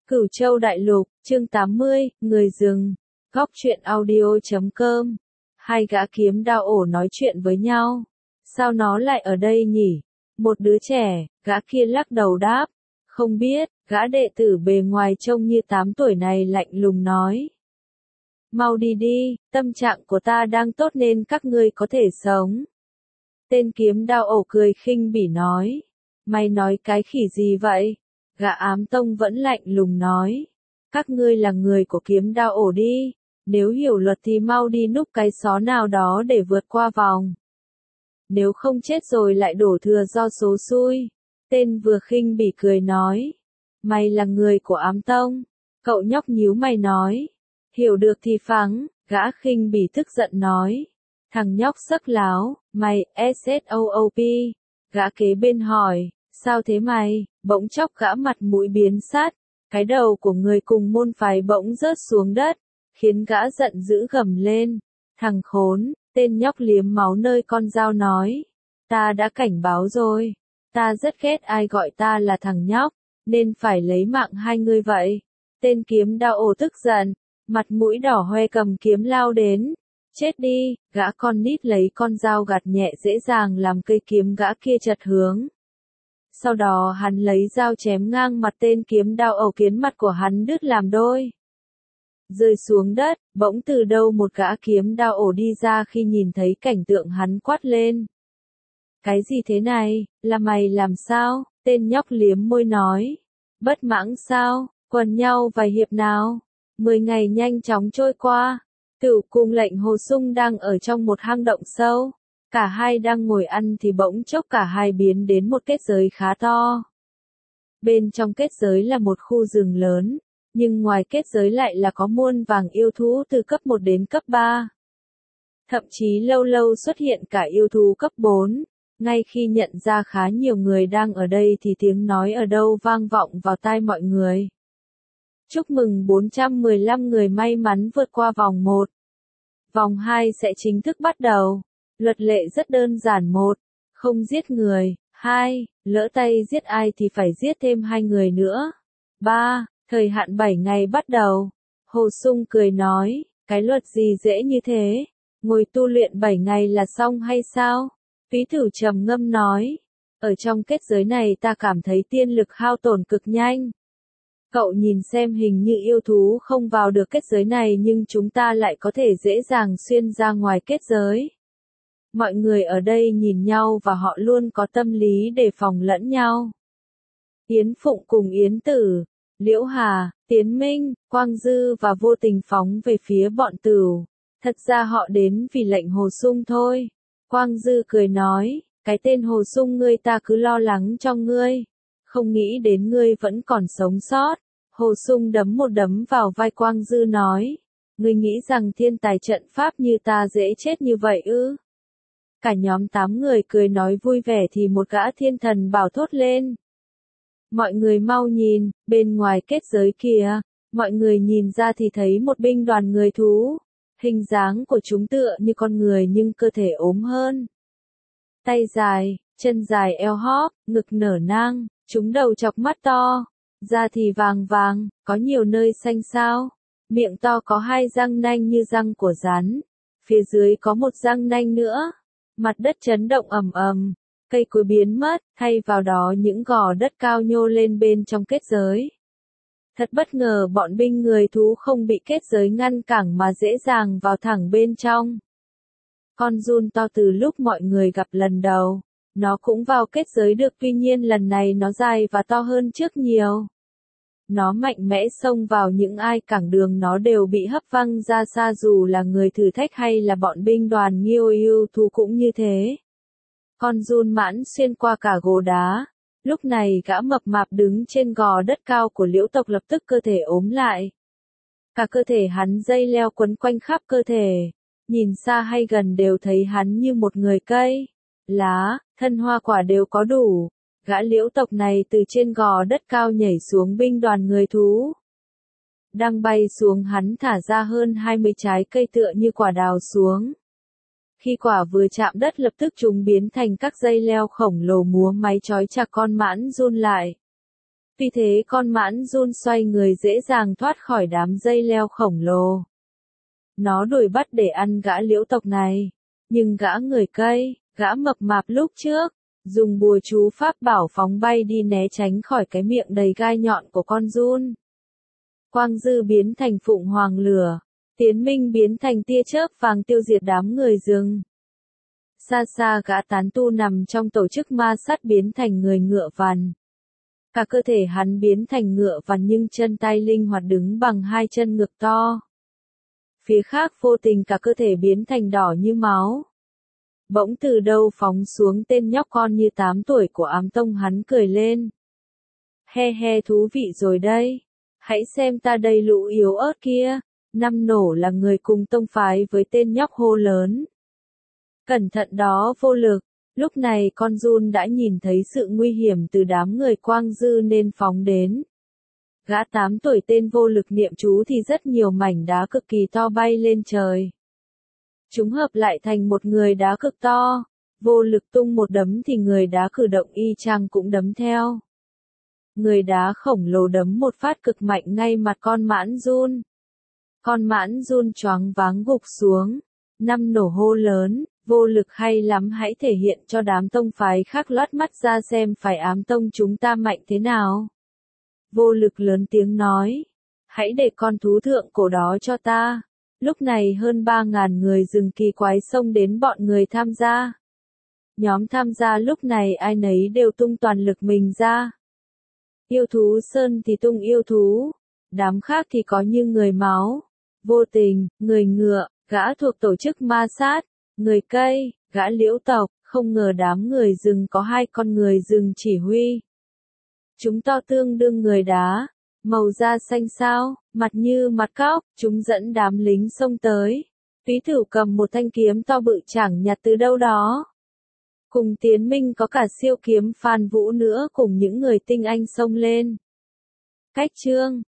Cửu Châu Đại Lục, chương 80, Người rừng, Góc truyện audio.com. Hai gã kiếm đao ổ nói chuyện với nhau. Sao nó lại ở đây nhỉ? Một đứa trẻ, gã kia lắc đầu đáp. Không biết, gã đệ tử bề ngoài trông như 8 tuổi này lạnh lùng nói. Mau đi đi, tâm trạng của ta đang tốt nên các ngươi có thể sống. Tên kiếm đao ổ cười khinh bỉ nói. Mày nói cái khỉ gì vậy? Gã ám tông vẫn lạnh lùng nói. Các ngươi là người của kiếm đao ổ đi. Nếu hiểu luật thì mau đi núp cái xó nào đó để vượt qua vòng. Nếu không chết rồi lại đổ thừa do số xui. Tên vừa khinh bỉ cười nói. Mày là người của ám tông. Cậu nhóc nhíu mày nói. Hiểu được thì phắng, gã khinh bỉ tức giận nói. Thằng nhóc sắc láo, mày, SSOOP. Gã kế bên hỏi, sao thế mày? Bỗng chốc gã mặt mũi biến sát. Cái đầu của người cùng môn phái bỗng rớt xuống đất, khiến gã giận dữ gầm lên. Thằng khốn, tên nhóc liếm máu nơi con dao nói. Ta đã cảnh báo rồi. Ta rất ghét ai gọi ta là thằng nhóc, nên phải lấy mạng hai người vậy. Tên kiếm đao ổ tức giận, mặt mũi đỏ hoe cầm kiếm lao đến. Chết đi, gã con nít lấy con dao gạt nhẹ dễ dàng làm cây kiếm gã kia chật hướng. Sau đó hắn lấy dao chém ngang mặt tên kiếm đao ổ khiến mặt của hắn đứt làm đôi. Rơi xuống đất, bỗng từ đâu một gã kiếm đao ổ đi ra khi nhìn thấy cảnh tượng hắn quát lên. Cái gì thế này, là mày làm sao? Tên nhóc liếm môi nói. Bất mãng sao, quần nhau vài hiệp nào? 10 ngày nhanh chóng trôi qua. Cửu cùng lệnh Hồ Sung đang ở trong một hang động sâu. Cả hai đang ngồi ăn thì bỗng chốc cả hai biến đến một kết giới khá to. Bên trong kết giới là một khu rừng lớn, nhưng ngoài kết giới lại là có muôn vàng yêu thú từ cấp 1 đến cấp 3. Thậm chí lâu lâu xuất hiện cả yêu thú cấp 4. Ngay khi nhận ra khá nhiều người đang ở đây thì tiếng nói ở đâu vang vọng vào tai mọi người. Chúc mừng 415 người may mắn vượt qua vòng 1. Vòng 2 sẽ chính thức bắt đầu. Luật lệ rất đơn giản. 1. Không giết người. 2. Lỡ tay giết ai thì phải giết thêm 2 người nữa. 3. Thời hạn 7 ngày bắt đầu. Hồ Sung cười nói, cái luật gì dễ như thế? Ngồi tu luyện 7 ngày là xong hay sao? Phí Thử trầm ngâm nói, ở trong kết giới này ta cảm thấy tiên lực hao tổn cực nhanh. Cậu nhìn xem, hình như yêu thú không vào được kết giới này nhưng chúng ta lại có thể dễ dàng xuyên ra ngoài kết giới. Mọi người ở đây nhìn nhau và họ luôn có tâm lý đề phòng lẫn nhau. Yến Phụng cùng Yến Tử, Liễu Hà, Tiến Minh, Quang Dư và Vô Tình phóng về phía bọn Tửu. Thật ra họ đến vì lệnh Hồ Sung thôi. Quang Dư cười nói, cái tên Hồ Sung ngươi ta cứ lo lắng cho ngươi. Không nghĩ đến ngươi vẫn còn sống sót. Hồ Sung đấm một đấm vào vai Quang Dư nói, ngươi nghĩ rằng thiên tài trận pháp như ta dễ chết như vậy ư? Cả nhóm 8 người cười nói vui vẻ thì một gã thiên thần bảo thốt lên. Mọi người mau nhìn, bên ngoài kết giới kìa. Mọi người nhìn ra thì thấy một binh đoàn người thú. Hình dáng của chúng tựa như con người nhưng cơ thể ốm hơn. Tay dài, chân dài eo hóp, ngực nở nang, chúng đầu chọc mắt to. Da thì vàng vàng, có nhiều nơi xanh xao. Miệng to có 2 răng nanh như răng của rắn. Phía dưới có một răng nanh nữa. Mặt đất chấn động ầm ầm. Cây cối biến mất, thay vào đó những gò đất cao nhô lên bên trong kết giới. Thật bất ngờ bọn binh người thú không bị kết giới ngăn cản mà dễ dàng vào thẳng bên trong. Con giun to từ lúc mọi người gặp lần đầu. Nó cũng vào kết giới được, tuy nhiên lần này nó dài và to hơn trước nhiều. Nó mạnh mẽ xông vào, những ai cản đường nó đều bị hất văng ra xa, dù là người thử thách hay là bọn binh đoàn Nghiêu yêu thú cũng như thế. Con giun mãn xuyên qua cả gồ đá. Lúc này gã mập mạp đứng trên gò đất cao của Liễu tộc lập tức cơ thể ốm lại. Cả cơ thể hắn dây leo quấn quanh khắp cơ thể. Nhìn xa hay gần đều thấy hắn như một người cây, lá, thân hoa quả đều có đủ. Gã Liễu tộc này từ trên gò đất cao nhảy xuống binh đoàn người thú. Đang bay xuống hắn thả ra hơn 20 trái cây tựa như quả đào xuống. Khi quả vừa chạm đất lập tức chúng biến thành các dây leo khổng lồ múa máy trói chặt con mãn giun lại. Vì thế con mãn giun xoay người dễ dàng thoát khỏi đám dây leo khổng lồ. Nó đuổi bắt để ăn gã liễu tộc này. Nhưng gã người cây, gã mập mạp lúc trước, dùng bùa chú pháp bảo phóng bay đi né tránh khỏi cái miệng đầy gai nhọn của con giun. Quang dư biến thành phụng hoàng lửa, Tiến Minh biến thành tia chớp vàng tiêu diệt đám người rừng. Xa xa gã tán tu nằm trong tổ chức ma sát biến thành người ngựa vằn. Cả cơ thể hắn biến thành ngựa vằn nhưng chân tay linh hoạt đứng bằng hai chân ngực to. Phía khác vô tình cả cơ thể biến thành đỏ như máu. Bỗng từ đâu phóng xuống tên nhóc con như 8 tuổi của Ám Tông, hắn cười lên. He he, thú vị rồi đây. Hãy xem ta đây lũ yếu ớt kia. Năm nổ là người cùng tông phái với tên nhóc hô lớn. Cẩn thận đó vô lực. Lúc này con giun đã nhìn thấy sự nguy hiểm từ đám người Quang Dư nên phóng đến. Gã 8 tuổi tên vô lực niệm chú thì rất nhiều mảnh đá cực kỳ to bay lên trời. Chúng hợp lại thành một người đá cực to. Vô lực tung một đấm thì người đá cử động y chang cũng đấm theo. Người đá khổng lồ đấm một phát cực mạnh ngay mặt con mãn giun. Con mãn giun choáng váng gục xuống. Năm nổ hô lớn, vô lực hay lắm, hãy thể hiện cho đám tông phái khác lót mắt ra xem phải Ám Tông chúng ta mạnh thế nào. Vô lực lớn tiếng nói, hãy để con thú thượng cổ đó cho ta. Lúc này hơn 3.000 người rừng kỳ quái xông đến bọn người tham gia. Nhóm tham gia lúc này ai nấy đều tung toàn lực mình ra. Yêu thú sơn thì tung yêu thú, đám khác thì có như người máu, vô tình, người ngựa, gã thuộc tổ chức ma sát, người cây, gã liễu tộc. Không ngờ đám người rừng có 2 con người rừng chỉ huy. Chúng to tương đương người đá, màu da xanh xao, mặt như mặt cóc, chúng dẫn đám lính xông tới. Túy Thửu cầm một thanh kiếm to bự chẳng nhặt từ đâu đó. Cùng Tiến Minh có cả siêu kiếm Phan Vũ nữa cùng những người tinh anh xông lên. Cách chương